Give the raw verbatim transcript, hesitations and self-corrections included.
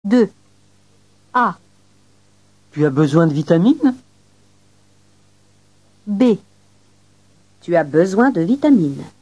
deux. A. Tu as besoin de vitamines? B. Tu as besoin de vitamines.